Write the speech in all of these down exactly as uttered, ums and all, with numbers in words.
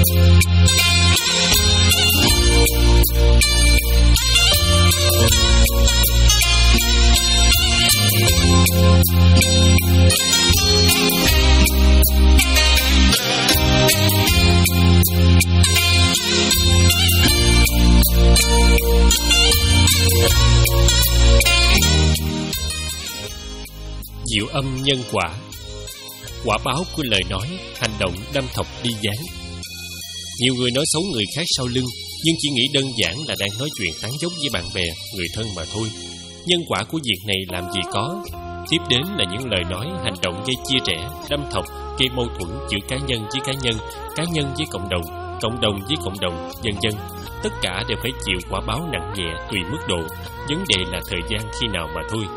Diệu âm nhân quả. Quả báo của lời nói, hành động đâm thọc đi gián. Nhiều người nói xấu người khác sau lưng, nhưng chỉ nghĩ đơn giản là đang nói chuyện tán dóc với bạn bè, người thân mà thôi. Nhân quả của việc này làm gì có. Tiếp đến là những lời nói, hành động gây chia rẽ, đâm thọc, gây mâu thuẫn giữa cá nhân với cá nhân, cá nhân với cộng đồng, cộng đồng với cộng đồng, vân vân. Tất cả đều phải chịu quả báo nặng nhẹ tùy mức độ. Vấn đề là thời gian khi nào mà thôi.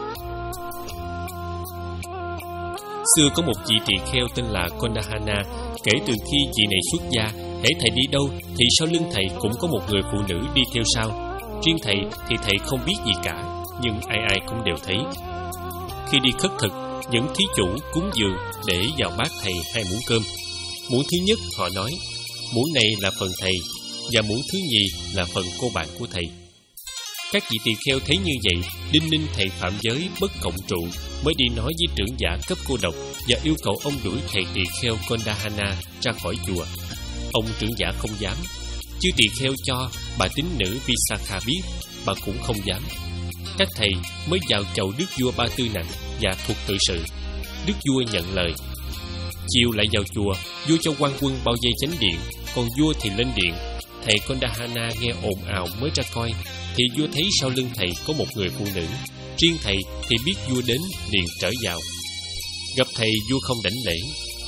Xưa có một vị tỳ kheo tên là Kondahana. Kể từ khi vị này xuất gia, hễ thầy đi đâu thì sau lưng thầy cũng có một người phụ nữ đi theo sau. Riêng thầy thì thầy không biết gì cả, nhưng ai ai cũng đều thấy. Khi đi khất thực, những thí chủ cúng dường để vào bát thầy hai muỗng cơm. Muỗng thứ nhất họ nói, muỗng này là phần thầy, và muỗng thứ nhì là phần cô bạn của thầy. Các vị tỳ kheo thấy như vậy, đinh ninh thầy phạm giới bất cộng trụ, mới đi nói với trưởng giả cấp cô độc và yêu cầu ông đuổi thầy tỳ kheo Kondahana ra khỏi chùa. Ông trưởng giả không dám. Chư tỳ kheo cho bà tín nữ Visakha biết, bà cũng không dám. Các thầy mới vào chầu đức vua Ba Tư Nặng và thuật tự sự. Đức vua nhận lời. Chiều lại vào chùa, vua cho quan quân bao vây chánh điện, còn vua thì lên điện. Thầy Kondahana nghe ồn ào mới ra coi, thì vua thấy sau lưng thầy có một người phụ nữ. Riêng thầy thì biết vua đến, liền trở vào. Gặp thầy, vua không đảnh lễ,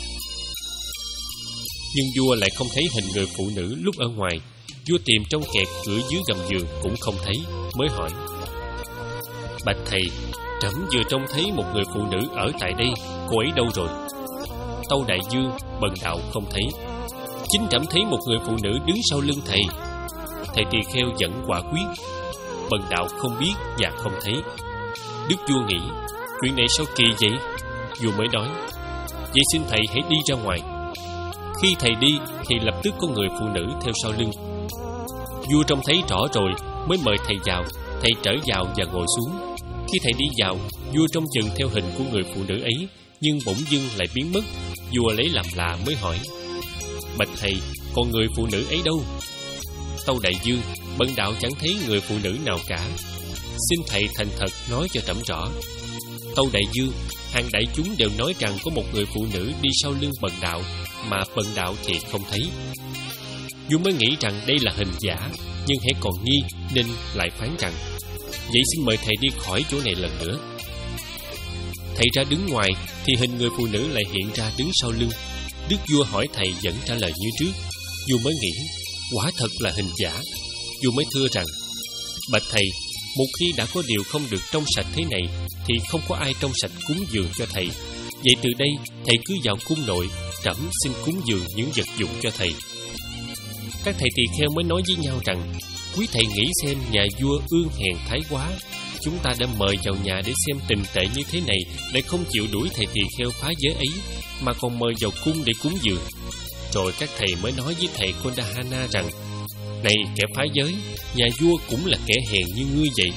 nhưng vua lại không thấy hình người phụ nữ lúc ở ngoài. Vua tìm trong kẹt cửa dưới gầm giường cũng không thấy, mới hỏi: Bạch thầy, trẫm vừa trông thấy một người phụ nữ ở tại đây, cô ấy đâu rồi? Tâu đại vương, bần đạo không thấy. Chính trẫm thấy một người phụ nữ đứng sau lưng thầy. Thầy tỳ kheo vẫn quả quyết: Bần đạo không biết và không thấy. Đức vua nghĩ, chuyện này sao kỳ vậy? Vua mới nói: Vậy xin thầy hãy đi ra ngoài. Khi thầy đi thì lập tức có người phụ nữ theo sau lưng. Vua trông thấy rõ rồi mới mời thầy vào. Thầy trở vào và ngồi xuống. Khi thầy đi vào, vua trông chừng theo hình của người phụ nữ ấy, nhưng bỗng dưng lại biến mất. Vua lấy làm lạ mới hỏi: Bạch thầy, còn người phụ nữ ấy đâu? Tâu đại vương, bần đạo chẳng thấy người phụ nữ nào cả. Xin thầy thành thật nói cho trẫm rõ. Tâu đại vương, hàng đại chúng đều nói rằng có một người phụ nữ đi sau lưng bần đạo, mà bần đạo thì không thấy. Vua mới nghĩ rằng đây là hình giả, nhưng hãy còn nghi nên lại phán rằng: Vậy xin mời thầy đi khỏi chỗ này lần nữa. Thầy ra đứng ngoài thì hình người phụ nữ lại hiện ra đứng sau lưng. Đức vua hỏi thầy vẫn trả lời như trước. Vua mới nghĩ quả thật là hình giả. Vua mới thưa rằng: Bạch thầy, một khi đã có điều không được trong sạch thế này thì không có ai trong sạch cúng dường cho thầy. Vậy từ đây thầy cứ vào cung nội, trẫm xin cúng dường những vật dụng cho thầy. Các thầy tỳ kheo mới nói với nhau rằng: Quý thầy nghĩ xem, nhà vua ương hèn thái quá. Chúng ta đã mời vào nhà để xem tình tệ như thế này, lại không chịu đuổi thầy tỳ kheo phá giới ấy, mà còn mời vào cung để cúng dường. Rồi các thầy mới nói với thầy Kondahana rằng: Này kẻ phá giới, nhà vua cũng là kẻ hèn như ngươi vậy.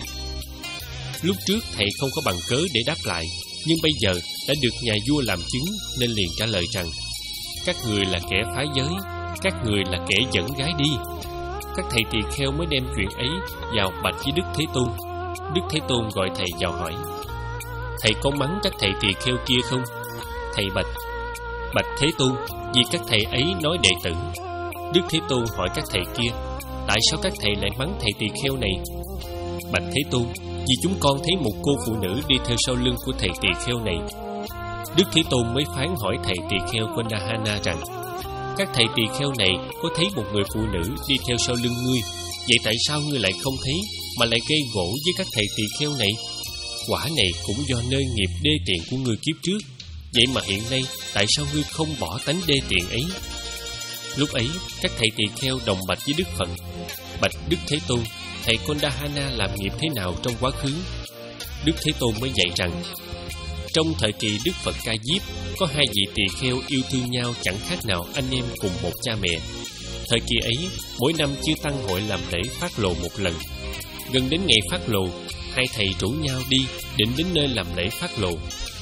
Lúc trước thầy không có bằng cớ để đáp lại, nhưng bây giờ đã được nhà vua làm chứng, nên liền trả lời rằng: Các người là kẻ phá giới, các người là kẻ dẫn gái đi. Các thầy tỳ kheo mới đem chuyện ấy vào bạch với Đức Thế Tôn. Đức Thế Tôn gọi thầy vào hỏi: Thầy có mắng các thầy tỳ kheo kia không? Thầy bạch: Bạch Thế Tôn, vì các thầy ấy nói đệ tử. Đức Thế Tôn hỏi các thầy kia: Tại sao các thầy lại mắng thầy tỳ kheo này? Bạch Thế Tôn, vì chúng con thấy một cô phụ nữ đi theo sau lưng của thầy tỳ kheo này. Đức Thế Tôn mới phán hỏi thầy tỳ kheo Kondahana rằng: Các thầy tỳ kheo này có thấy một người phụ nữ đi theo sau lưng ngươi, vậy tại sao ngươi lại không thấy mà lại gây gổ với các thầy tỳ kheo này? Quả này cũng do nơi nghiệp đê tiện của ngươi kiếp trước. Vậy mà hiện nay tại sao ngươi không bỏ tánh đê tiện ấy? Lúc ấy các thầy tỳ kheo đồng bạch với Đức Phật: Bạch Đức Thế Tôn, thầy Kondahana làm nghiệp thế nào trong quá khứ? Đức Thế Tôn mới dạy rằng: Trong thời kỳ Đức Phật Ca Diếp, có hai vị tỳ kheo yêu thương nhau chẳng khác nào anh em cùng một cha mẹ. Thời kỳ ấy, mỗi năm chư tăng hội làm lễ phát lộ một lần. Gần đến ngày phát lộ, hai thầy rủ nhau đi định đến nơi làm lễ phát lộ.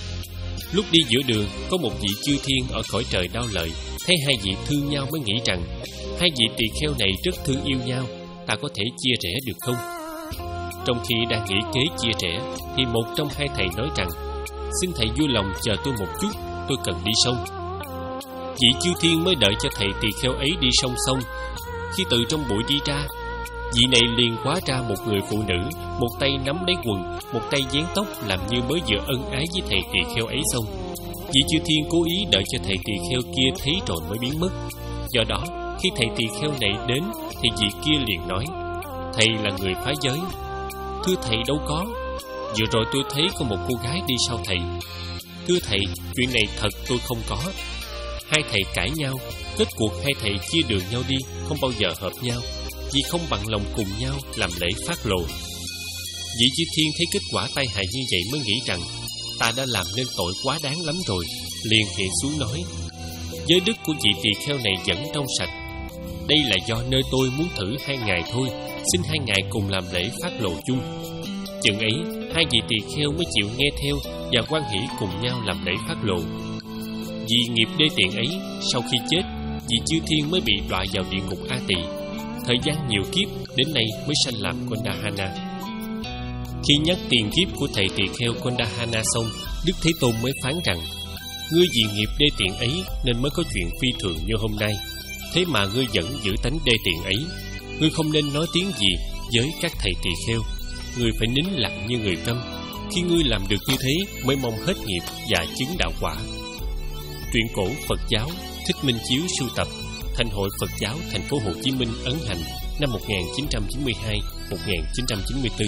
Lúc đi giữa đường, có một vị chư thiên ở cõi trời Đao Lợi thấy hai vị thương nhau mới nghĩ rằng hai vị tỳ kheo này rất thương yêu nhau, ta có thể chia rẽ được không? Trong khi đang nghĩ kế chia rẽ, thì một trong hai thầy nói rằng: xin thầy vui lòng chờ tôi một chút, tôi cần đi sông. Vị chư thiên mới đợi cho thầy tỳ kheo ấy đi sông xong. Khi từ trong bụi đi ra, vị này liền hóa ra một người phụ nữ, một tay nắm lấy quần, một tay vén tóc, làm như mới vừa ân ái với thầy tỳ kheo ấy xong. Vị chư thiên cố ý đợi cho thầy tỳ kheo kia thấy rồi mới biến mất. Do đó, khi thầy tỳ kheo này đến, thì vị kia liền nói: thầy là người phá giới. Thưa thầy, đâu có. Vừa rồi tôi thấy có một cô gái đi sau thầy. Thưa thầy, chuyện này thật tôi không có. Hai thầy cãi nhau, kết cuộc hai thầy chia đường nhau đi, không bao giờ hợp nhau, vì không bằng lòng cùng nhau làm lễ phát lộ. Vị chư thiên thấy kết quả tai hại như vậy mới nghĩ rằng ta đã làm nên tội quá đáng lắm rồi, liền hiện xuống nói: giới đức của vị tỳ kheo này vẫn trong sạch. Đây là do nơi tôi muốn thử hai ngài thôi, xin hai ngài cùng làm lễ phát lộ chung. Chừng ấy, hai vị tỳ kheo mới chịu nghe theo và hoan hỷ cùng nhau làm lễ phát lộ. Vì nghiệp đê tiện ấy, sau khi chết, vị chư thiên mới bị đọa vào địa ngục A Tỳ. Thời gian nhiều kiếp, đến nay mới sanh làm Kondahana. Khi nhắc tiền kiếp của thầy tỳ kheo Kondahana xong, Đức Thế Tôn mới phán rằng: ngươi vì nghiệp đê tiện ấy nên mới có chuyện phi thường như hôm nay. Thế mà ngươi vẫn giữ tánh đê tiện ấy. Ngươi không nên nói tiếng gì với các thầy tỳ kheo. Ngươi phải nín lặng như người câm. Khi ngươi làm được như thế mới mong hết nghiệp và chứng đạo quả. Truyện cổ Phật giáo Thích Minh Chiếu sưu tập, Thành hội Phật giáo Thành phố Hồ Chí Minh ấn hành năm một nghìn chín trăm chín mươi hai đến một nghìn chín trăm chín mươi tư.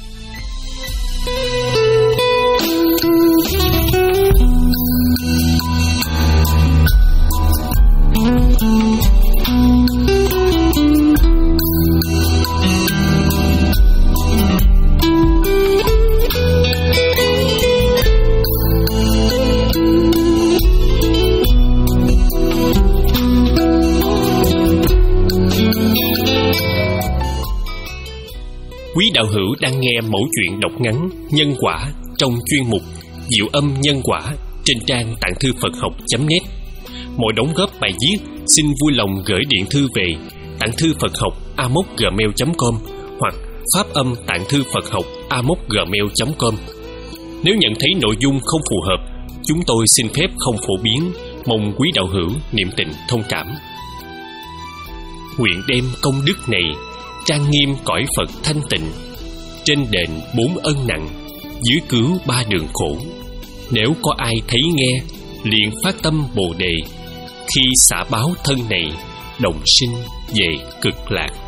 Quý đạo hữu đang nghe mẫu chuyện đọc ngắn Nhân Quả trong chuyên mục Diệu Âm Nhân Quả trên trang tạng thư Phật học chấm net. Mọi đóng góp bài viết xin vui lòng gửi điện thư về tạng thư Phật học a m o c gmail chấm com hoặc phát âm tạng thư Phật học a m o c gmail chấm com. Nếu nhận thấy nội dung không phù hợp, chúng tôi xin phép không phổ biến, mong quý đạo hữu niệm tình thông cảm. Nguyện đem công đức này trang nghiêm cõi Phật thanh tịnh, trên đền bốn ân nặng, dưới cứu ba đường khổ. Nếu có ai thấy nghe, liền phát tâm Bồ Đề, khi xả báo thân này, đồng sinh về cực lạc.